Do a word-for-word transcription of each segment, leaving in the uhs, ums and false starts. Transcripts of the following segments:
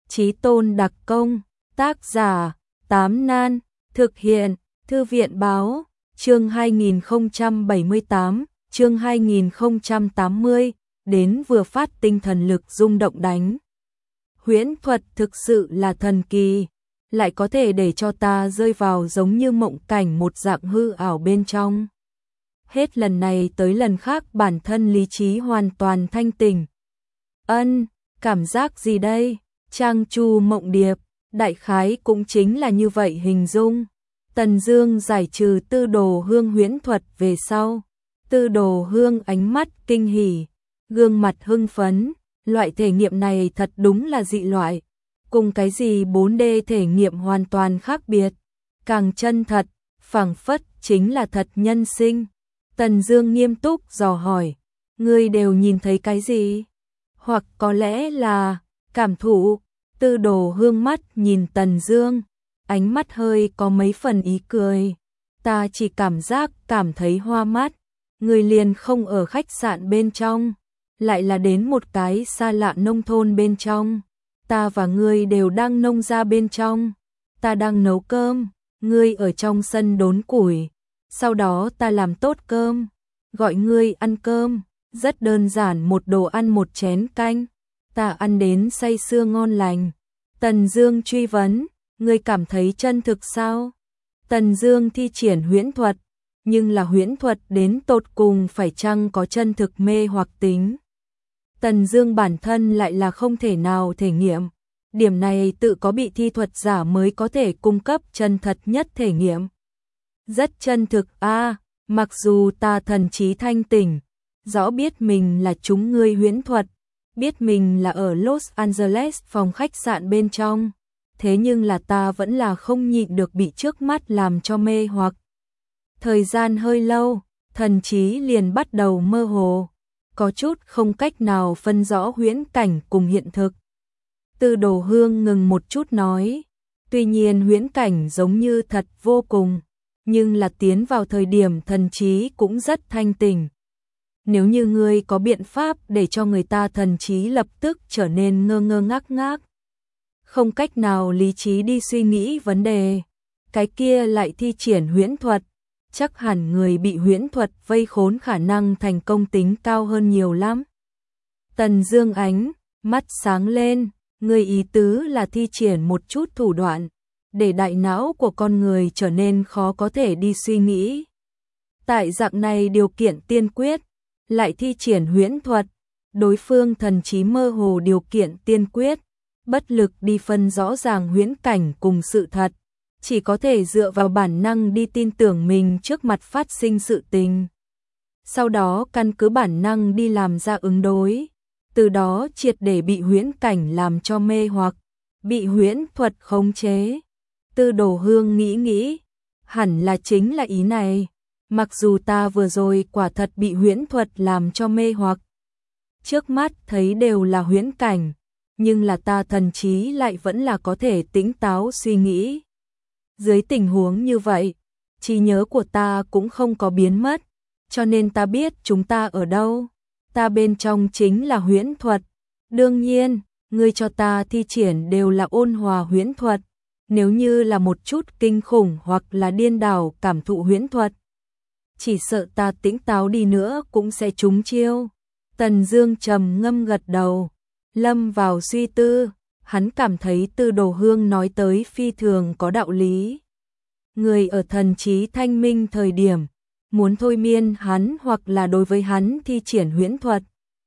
Chí tôn đặc công, tác giả, Tám Nan, thực hiện, Thư viện báo, chương hai nghìn không trăm bảy mươi tám, chương hai nghìn không trăm tám mươi, đến vừa phát tinh thần lực rung động đánh. Huyễn thuật thực sự là thần kỳ, lại có thể để cho ta rơi vào giống như mộng cảnh một dạng hư ảo bên trong. Hết lần này tới lần khác bản thân lý trí hoàn toàn thanh tỉnh. Ân, cảm giác gì đây? Trang Chu Mộng Điệp, đại khái cũng chính là như vậy hình dung. Tần Dương giải trừ Tư Đồ Hương huyễn thuật về sau, Tư Đồ Hương ánh mắt kinh hỉ, gương mặt hưng phấn, loại thể nghiệm này thật đúng là dị loại, cùng cái gì bốn D thể nghiệm hoàn toàn khác biệt, càng chân thật, phảng phất chính là thật nhân sinh. Tần Dương nghiêm túc dò hỏi, ngươi đều nhìn thấy cái gì? Hoặc có lẽ là cảm thụ. Tư Đồ Hương mắt nhìn Tần Dương, ánh mắt hơi có mấy phần ý cười. Ta chỉ cảm giác cảm thấy hoa mắt, người liền không ở khách sạn bên trong, lại là đến một cái xa lạ nông thôn bên trong. Ta và ngươi đều đang nông gia bên trong, ta đang nấu cơm, ngươi ở trong sân đốn củi. Sau đó ta làm tốt cơm, gọi ngươi ăn cơm, rất đơn giản, một đồ ăn một chén canh. Ta ăn đến say sưa ngon lành. Tần Dương truy vấn, ngươi cảm thấy chân thực sao? Tần Dương thi triển huyễn thuật, nhưng là huyễn thuật đến tột cùng phải chăng có chân thực mê hoặc tính? Tần Dương bản thân lại là không thể nào thể nghiệm. Điểm này tự có bị thi thuật giả mới có thể cung cấp chân thật nhất thể nghiệm. Rất chân thực a, à, mặc dù ta thần trí thanh tỉnh, rõ biết mình là chúng ngươi huyễn thuật, biết mình là ở Los Angeles phòng khách sạn bên trong, thế nhưng là ta vẫn là không nhịn được bị trước mắt làm cho mê hoặc. Thời gian hơi lâu, thần trí liền bắt đầu mơ hồ, có chút không cách nào phân rõ huyễn cảnh cùng hiện thực. Tư Đồ Hương ngừng một chút nói, tuy nhiên huyễn cảnh giống như thật vô cùng, nhưng là tiến vào thời điểm thần trí cũng rất thanh tỉnh. Nếu như ngươi có biện pháp để cho người ta thần trí lập tức trở nên ngơ ngơ ngác ngác, không cách nào lý trí đi suy nghĩ vấn đề, cái kia lại thi triển huyễn thuật, chắc hẳn người bị huyễn thuật vây khốn khả năng thành công tính cao hơn nhiều lắm. Tần Dương ánh mắt sáng lên, người ý tứ là thi triển một chút thủ đoạn, để đại não của con người trở nên khó có thể đi suy nghĩ. Tại dạng này điều kiện tiên quyết, lại thi triển huyễn thuật, đối phương thần trí mơ hồ điều kiện tiên quyết, bất lực đi phân rõ ràng huyễn cảnh cùng sự thật, chỉ có thể dựa vào bản năng đi tin tưởng mình trước mặt phát sinh sự tình. Sau đó căn cứ bản năng đi làm ra ứng đối, từ đó triệt để bị huyễn cảnh làm cho mê hoặc, bị huyễn thuật khống chế. Tư Đồ Hương nghĩ nghĩ, hẳn là chính là ý này. Mặc dù ta vừa rồi quả thật bị huyễn thuật làm cho mê hoặc, trước mắt thấy đều là huyễn cảnh, nhưng là ta thần trí lại vẫn là có thể tỉnh táo suy nghĩ. Dưới tình huống như vậy, trí nhớ của ta cũng không có biến mất, cho nên ta biết chúng ta ở đâu. Ta bên trong chính là huyễn thuật. Đương nhiên, ngươi cho ta thi triển đều là ôn hòa huyễn thuật. Nếu như là một chút kinh khủng hoặc là điên đảo cảm thụ huyễn thuật, chỉ sợ ta tỉnh táo đi nữa cũng sẽ trúng chiêu. Tần Dương trầm ngâm gật đầu, lâm vào suy tư, hắn cảm thấy Tư Đồ Hương nói tới phi thường có đạo lý. Người ở thần trí thanh minh thời điểm, muốn thôi miên hắn hoặc là đối với hắn thi triển huyễn thuật,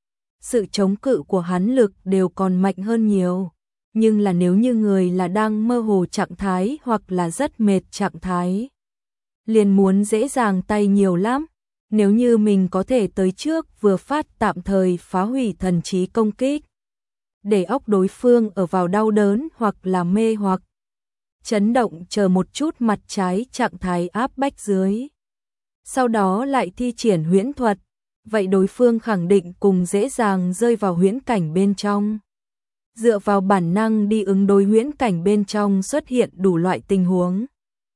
sự chống cự của hắn lực đều còn mạnh hơn nhiều. Nhưng là nếu như người là đang mơ hồ trạng thái hoặc là rất mệt trạng thái, liền muốn dễ dàng tay nhiều lắm. Nếu như mình có thể tới trước vừa phát tạm thời phá hủy thần trí công kích, để óc đối phương ở vào đau đớn hoặc là mê hoặc chấn động chờ một chút mặt trái trạng thái áp bách dưới, sau đó lại thi triển huyễn thuật, vậy đối phương khẳng định cùng dễ dàng rơi vào huyễn cảnh bên trong. Dựa vào bản năng đi ứng đối huyễn cảnh bên trong xuất hiện đủ loại tình huống.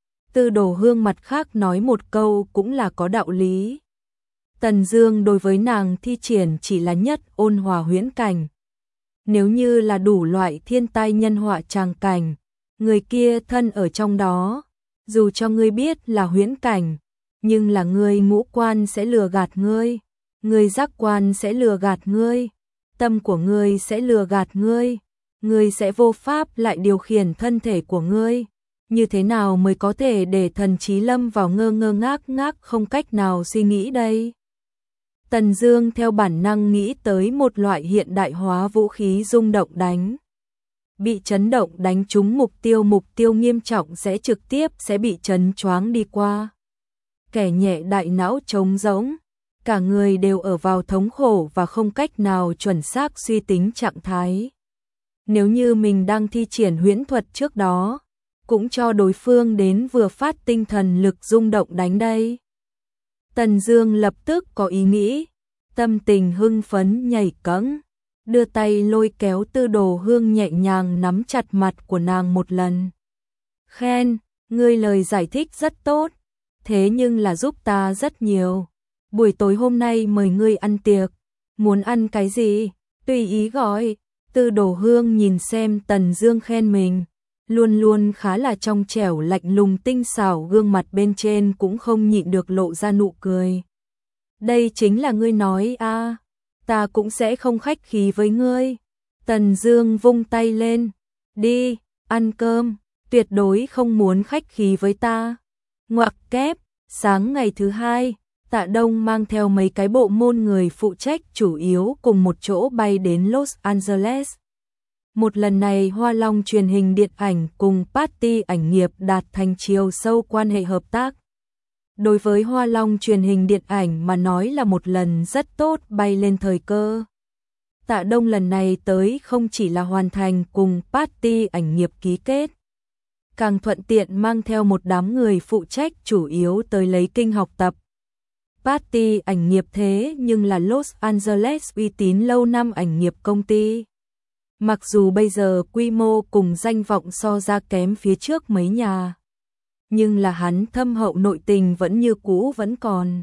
Tư Đồ Hương mặt khác nói một câu cũng là có đạo lý. Tần Dương đối với nàng thi triển chỉ là nhất ôn hòa huyễn cảnh. Nếu như là đủ loại thiên tai nhân họa tràng cảnh, người kia thân ở trong đó, dù cho ngươi biết là huyễn cảnh, nhưng là ngươi ngũ quan sẽ lừa gạt ngươi, ngươi giác quan sẽ lừa gạt ngươi, tâm của ngươi sẽ lừa gạt ngươi, ngươi sẽ vô pháp lại điều khiển thân thể của ngươi. Như thế nào mới có thể để thần trí lâm vào ngơ ngơ ngác ngác không cách nào suy nghĩ đây? Tần Dương theo bản năng nghĩ tới một loại hiện đại hóa vũ khí rung động đánh. Bị chấn động đánh trúng mục tiêu, mục tiêu nghiêm trọng sẽ trực tiếp sẽ bị chấn choáng đi qua. Kẻ nhẹ đại não trống rỗng, cả người đều ở vào thống khổ và không cách nào chuẩn xác suy tính trạng thái. Nếu như mình đang thi triển huyễn thuật trước đó, cũng cho đối phương đến vừa phát tinh thần lực rung động đánh đây. Tần Dương lập tức có ý nghĩ, tâm tình hưng phấn nhảy cẫng, đưa tay lôi kéo Tư Đồ Hương nhẹ nhàng nắm chặt mặt của nàng một lần. Khen, ngươi lời giải thích rất tốt, thế nhưng là giúp ta rất nhiều. Buổi tối hôm nay mời ngươi ăn tiệc, muốn ăn cái gì, tùy ý gọi. Tư Đồ Hương nhìn xem Tần Dương khen mình, luôn luôn khá là trong trẻo lạnh lùng tinh xảo, gương mặt bên trên cũng không nhịn được lộ ra nụ cười. Đây chính là ngươi nói a, à, ta cũng sẽ không khách khí với ngươi. Tần Dương vung tay lên, đi, ăn cơm, tuyệt đối không muốn khách khí với ta. Ngoặc kép, sáng ngày thứ hai, Tạ Đông mang theo mấy cái bộ môn người phụ trách chủ yếu cùng một chỗ bay đến Los Angeles. Một lần này Hoa Long truyền hình điện ảnh cùng Party ảnh nghiệp đạt thành chiều sâu quan hệ hợp tác. Đối với Hoa Long truyền hình điện ảnh mà nói là một lần rất tốt bay lên thời cơ. Tạ Đông lần này tới không chỉ là hoàn thành cùng Party ảnh nghiệp ký kết, càng thuận tiện mang theo một đám người phụ trách chủ yếu tới lấy kinh học tập. Party ảnh nghiệp thế nhưng là Los Angeles uy tín lâu năm ảnh nghiệp công ty. Mặc dù bây giờ quy mô cùng danh vọng so ra kém phía trước mấy nhà, nhưng là hắn thâm hậu nội tình vẫn như cũ vẫn còn.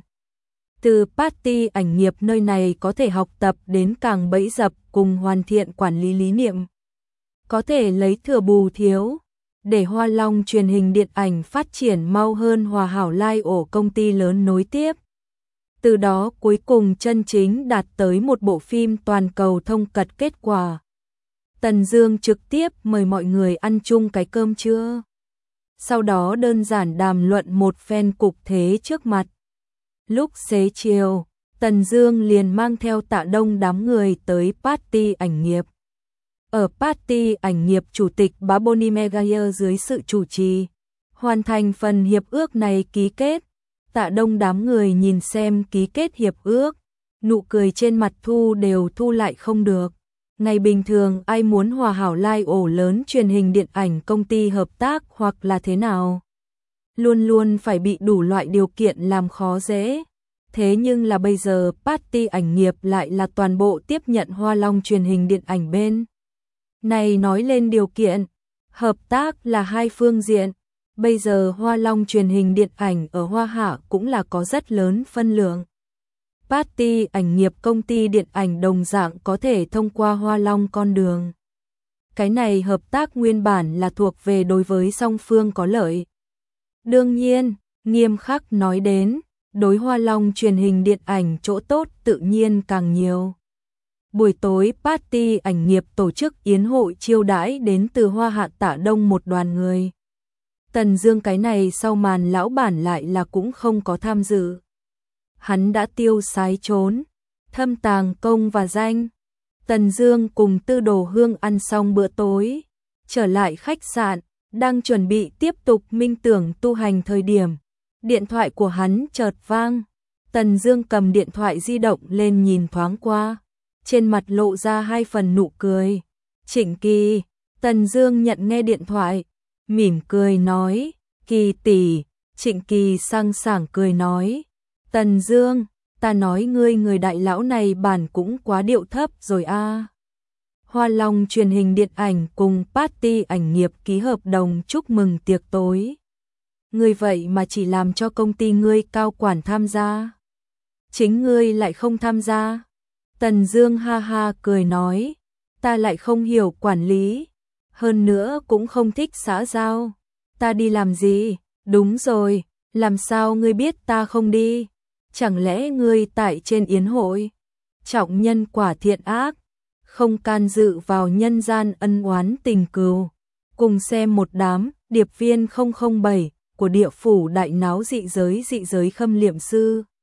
Từ Party ảnh nghiệp nơi này có thể học tập đến càng bẫy dập cùng hoàn thiện quản lý lý niệm. Có thể lấy thừa bù thiếu, để Hoa Long truyền hình điện ảnh phát triển mau hơn Hòa Hảo Lai ổ công ty lớn nối tiếp. Từ đó cuối cùng chân chính đạt tới một bộ phim toàn cầu thông cật kết quả. Tần Dương trực tiếp mời mọi người ăn chung cái cơm trưa. Sau đó đơn giản đàm luận một phen cục thế trước mặt. Lúc xế chiều, Tần Dương liền mang theo Tạ Đông đám người tới Party ảnh nghiệp. Ở Party ảnh nghiệp chủ tịch Bá Bonnie Megayer dưới sự chủ trì, hoàn thành phần hiệp ước này ký kết. Tạ Đông đám người nhìn xem ký kết hiệp ước, nụ cười trên mặt thu đều thu lại không được. Ngày bình thường ai muốn Hòa Hảo Lai ổ lớn truyền hình điện ảnh công ty hợp tác hoặc là thế nào, luôn luôn phải bị đủ loại điều kiện làm khó dễ. Thế nhưng là bây giờ Party ảnh nghiệp lại là toàn bộ tiếp nhận Hoa Long truyền hình điện ảnh bên này nói lên điều kiện. Hợp tác là hai phương diện. Bây giờ Hoa Long truyền hình điện ảnh ở Hoa Hạ cũng là có rất lớn phân lượng. Party ảnh nghiệp công ty điện ảnh đồng dạng có thể thông qua Hoa Long con đường. Cái này hợp tác nguyên bản là thuộc về đối với song phương có lợi. Đương nhiên, nghiêm khắc nói đến, đối Hoa Long truyền hình điện ảnh chỗ tốt tự nhiên càng nhiều. Buổi tối Party ảnh nghiệp tổ chức yến hội chiêu đãi đến từ Hoa Hạ Tạ Đông một đoàn người. Tần Dương cái này sau màn lão bản lại là cũng không có tham dự. Hắn đã tiêu sái trốn, thâm tàng công và danh. Tần Dương cùng Tư Đồ Hương ăn xong bữa tối, trở lại khách sạn, đang chuẩn bị tiếp tục minh tưởng tu hành thời điểm, điện thoại của hắn chợt vang. Tần Dương cầm điện thoại di động lên nhìn thoáng qua, trên mặt lộ ra hai phần nụ cười. Trịnh Kỳ. Tần Dương nhận nghe điện thoại, mỉm cười nói, Kỳ tỷ. Trịnh Kỳ sang sảng cười nói, Tần Dương, ta nói ngươi người đại lão này bản cũng quá điệu thấp rồi a. À. Hoa Long truyền hình điện ảnh cùng Party ảnh nghiệp ký hợp đồng chúc mừng tiệc tối. Ngươi vậy mà chỉ làm cho công ty ngươi cao quản tham gia, chính ngươi lại không tham gia. Tần Dương ha ha cười nói, ta lại không hiểu quản lý, hơn nữa cũng không thích xã giao. Ta đi làm gì? Đúng rồi, làm sao ngươi biết ta không đi? Chẳng lẽ ngươi tại trên yến hội? Trọng nhân quả thiện ác, không can dự vào nhân gian ân oán tình cừu. Cùng xem một đám điệp viên không không bảy của địa phủ đại náo dị giới dị giới khâm liệm sư.